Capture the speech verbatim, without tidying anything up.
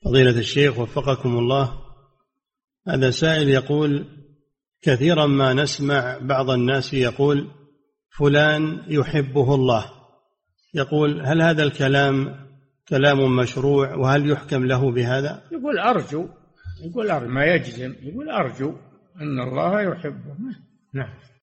فضيلة الشيخ وفقكم الله، هذا سائل يقول: كثيرا ما نسمع بعض الناس يقول فلان يحبه الله، يقول هل هذا الكلام كلام مشروع وهل يحكم له بهذا؟ يقول أرجو، يقول أرجو، ما يجزم، يقول أرجو أن الله يحبه. نعم.